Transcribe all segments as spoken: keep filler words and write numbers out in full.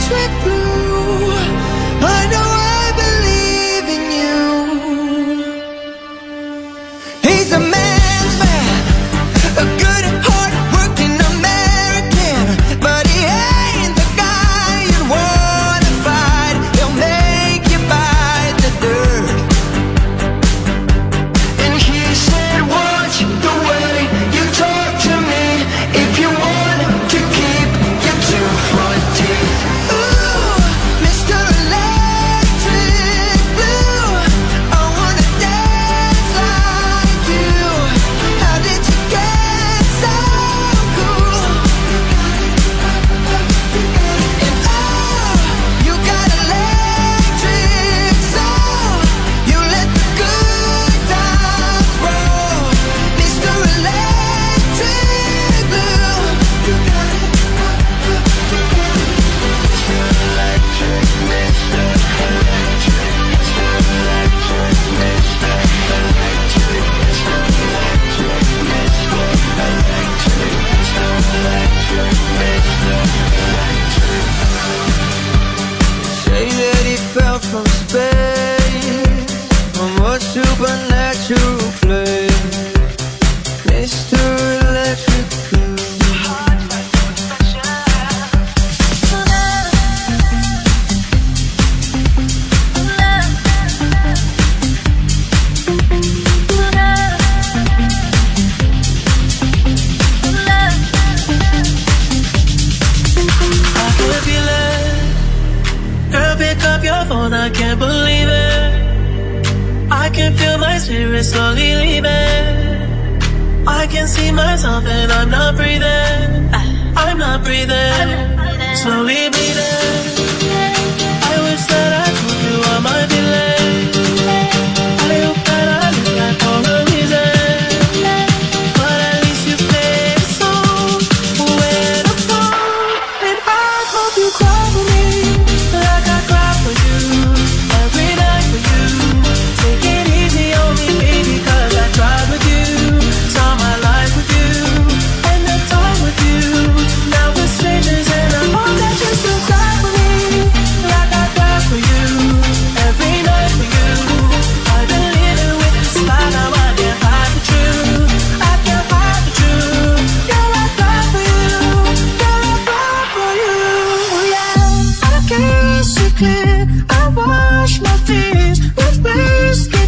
electric blue. I know I believe in you. He's a man's man, a good hard-working American, but he ain't the guy you'd wanna fight. He'll make you bite the dirt. And he said, watch the way you talk to me if you want to keep your two front teeth. Ooh, Mister Electric Blue, I wanna dance like you. How did you get so cool? And oh, you got electric soul. You let the good times roll. Mister Electric Blue, you got it. Mister Electric, Mister Electric, Mister Electric, Mister Electric, Mister Electric, Mister Electric, Mister Electric, Mister Electric. Say that he fell from space, from a supernatural place. Mister Electric Blue. I can feel it. Girl, pick up your phone, I can't believe it. I can feel my spirit slowly leaving. I can see myself and I'm not breathing. I'm not breathing. Slowly bleeding. I wish that I told you I might be late. I hope that I look at all the reason. But at least you played a song where to go. And I hope you cry for me like I cry for you every night for you. Take it easy on me, baby, cause I tried with you. Saw my life with you and the time with you. Now we're strangers and I hope that you still cry for me like I cry for you every night for you. I've been living with this lie, now I can't hide the truth. I can't hide the truth. Girl, I cry for you. Girl, I cry for you. Yeah, I kiss you clear. I wash my fears with whiskey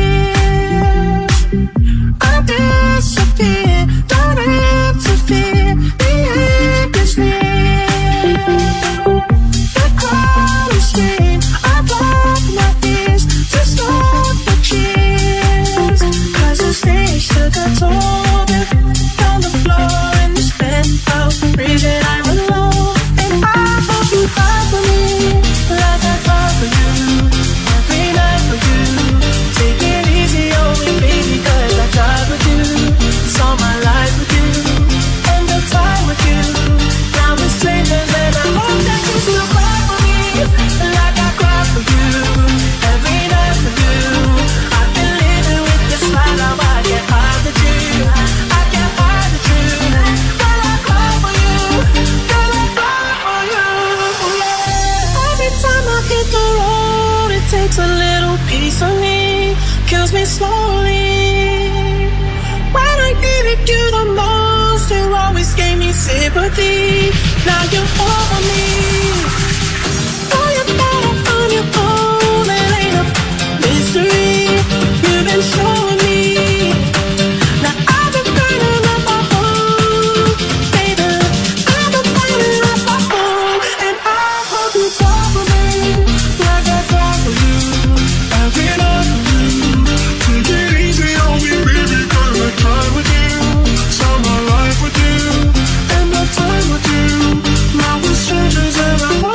tears. I disappear, don't interfere. The end is near. The crowd is stain. I block my ears to stop the cheers. Cause the stage took a toll. On the floor in this penthouse, breathing I'm alone. And I hope you cry for me like I cry for you every night for you. Take it easy on me, baby, cause I tried with you. Saw my life with you and the time with you. Now we're strangers and I hope that you still cry for me like I cry for you every night for you. I've been living with this lie, now I can't hide the truth. I can't hide the truth. Girl, I cry for you. Girl, I cry for you. Yeah. Every time I hit the road, it takes a little piece of me, kills me slowly. When I needed you the most, you always gave me sympathy. Now you're over me. Oh, you thought I'm on your own, it ain't a mystery. You've been showing me. Now I've been burning up my home, baby. I've been burning up my home, and I hope you cry for me like I cry for you every night for you. Take it easy on me, baby, cause I tried with you. Saw my life with you and the time with you. Now we're strangers and I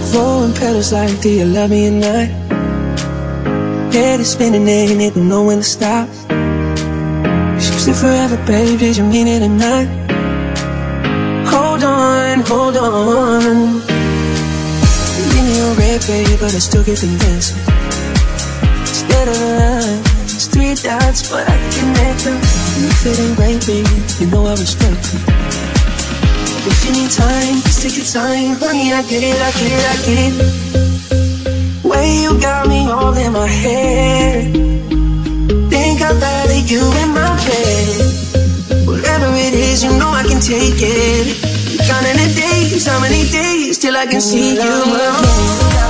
Rolling pedals like, do you love me or not? Head is spinning and it don't know when to stop. Is it forever, babe, did you mean it or not? Hold on, hold on. Give me a red, babe, but I still get the dancing. Instead of the line, it's three dots, but I can connect them. If it ain't right, babe, you know I respect you. If you need time, just take your time. Honey, I get it, I get it, I get it. Way you got me all in my head. Think I'd rather you in my bed. Whatever it is, you know I can take it. Counting the days, how many days till I can see you again.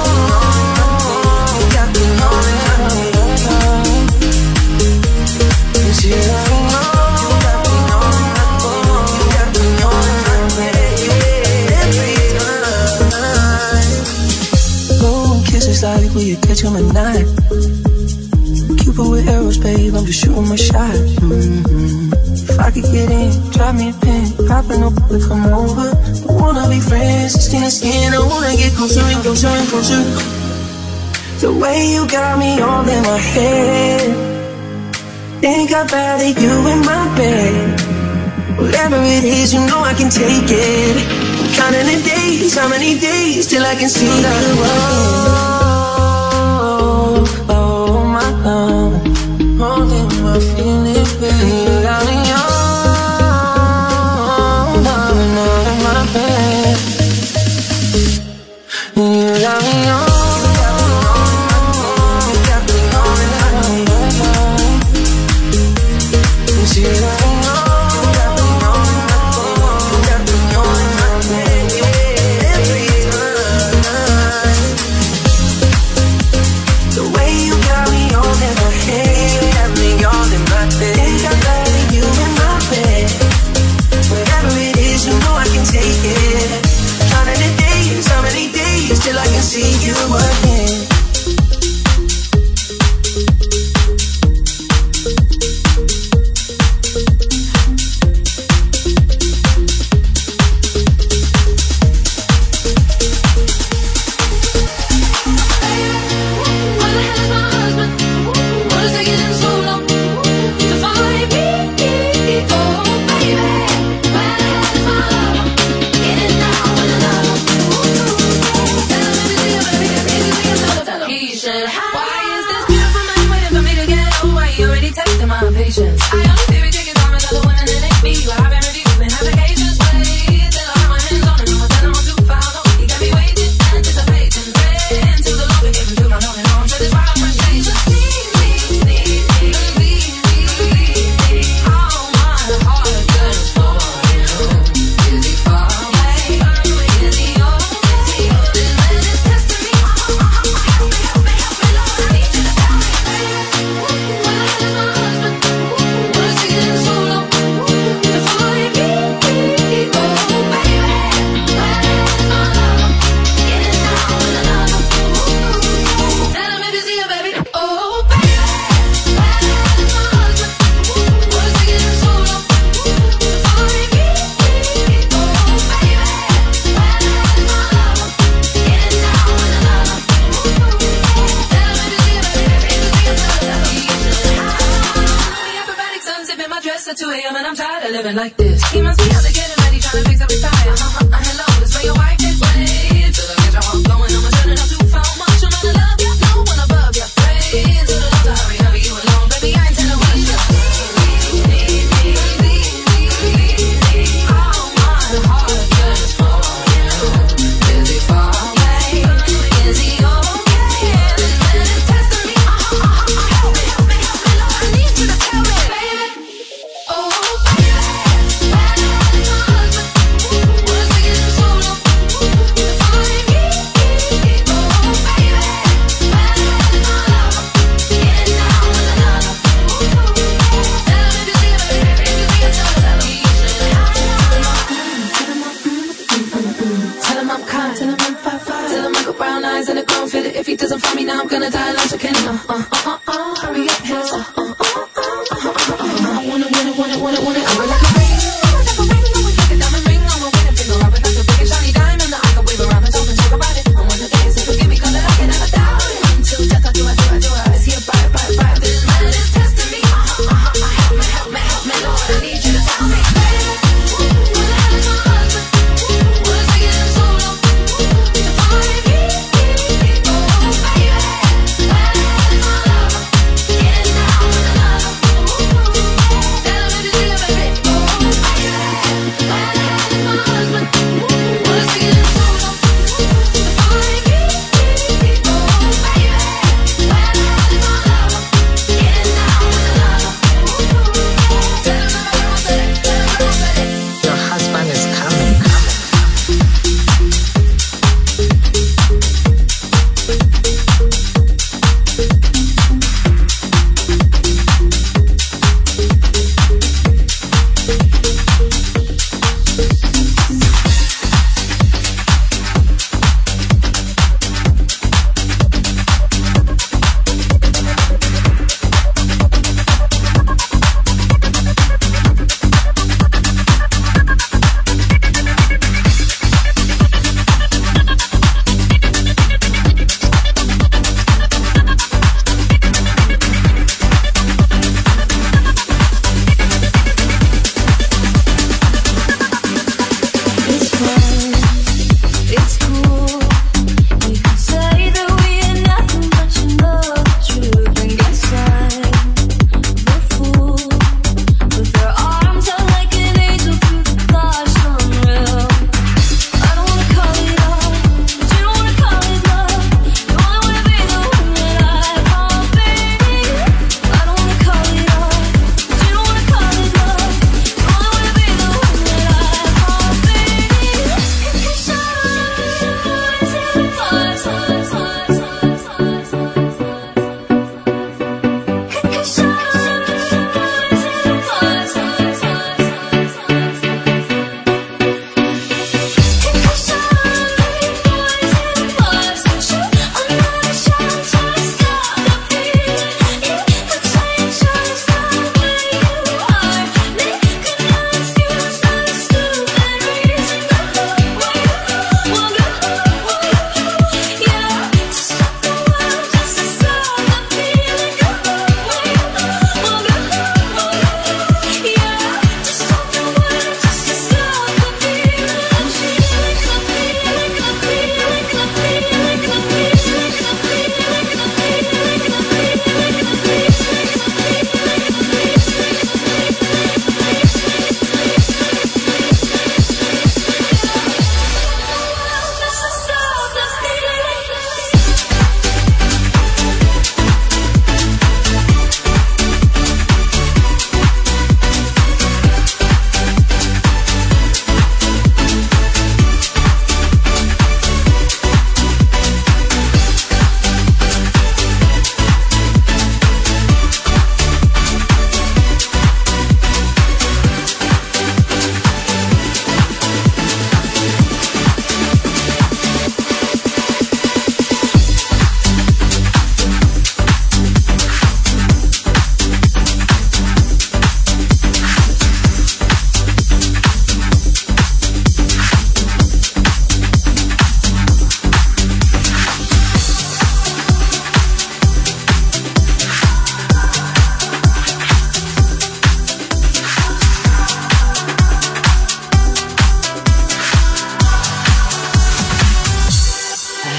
Kisses like will you catch him at night? Cupid with arrows, babe, I'm just shooting my shot. Mm-hmm. If I could get in, drop me a pin, popping up, we come over. I wanna be friends, skin to skin, I wanna get closer and closer and closer. The way you got me all in my head. Think I'd rather you in my bed. Whatever it is, you know I can take it. Counting the days, how many days till I can see you again. Oh, oh my love, holding my feelings, baby. You got me on, on, on in my bed. You got me on. Till I can see you again. Diamond, I can wave around and talk and talk about it. I wanna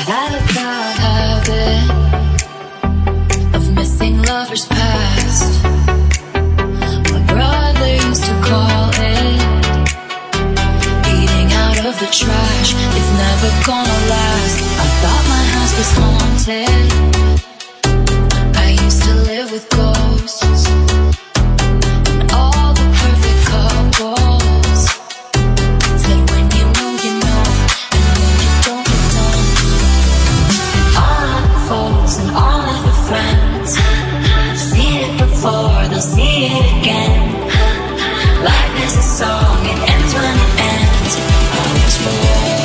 had a bad habit of missing lovers past. My brother used to call it eating out of the trash. It's never gonna last. I thought my house was haunted. I used to live with ghosts and all the perfect couples said when you know you know, and when you don't you don't. All of the folks and all of the friends see it before, they'll see it again. Life is a song, it ends when it ends. I was wrong,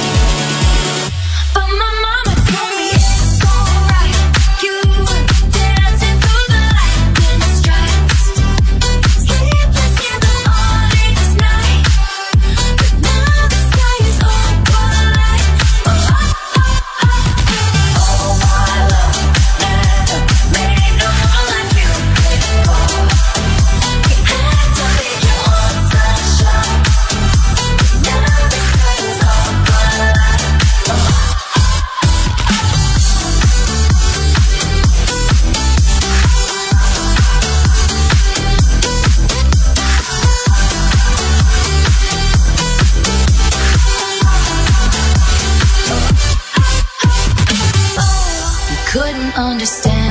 but my mama told me it's alright. You were dancing through the lightning strikes, sleepless in the morning's night, but now the sky is all white. Oh, oh, oh, oh, oh, my love never made no one like you before. You had to be your own sunshine, now the sky is all white. Oh, you couldn't understand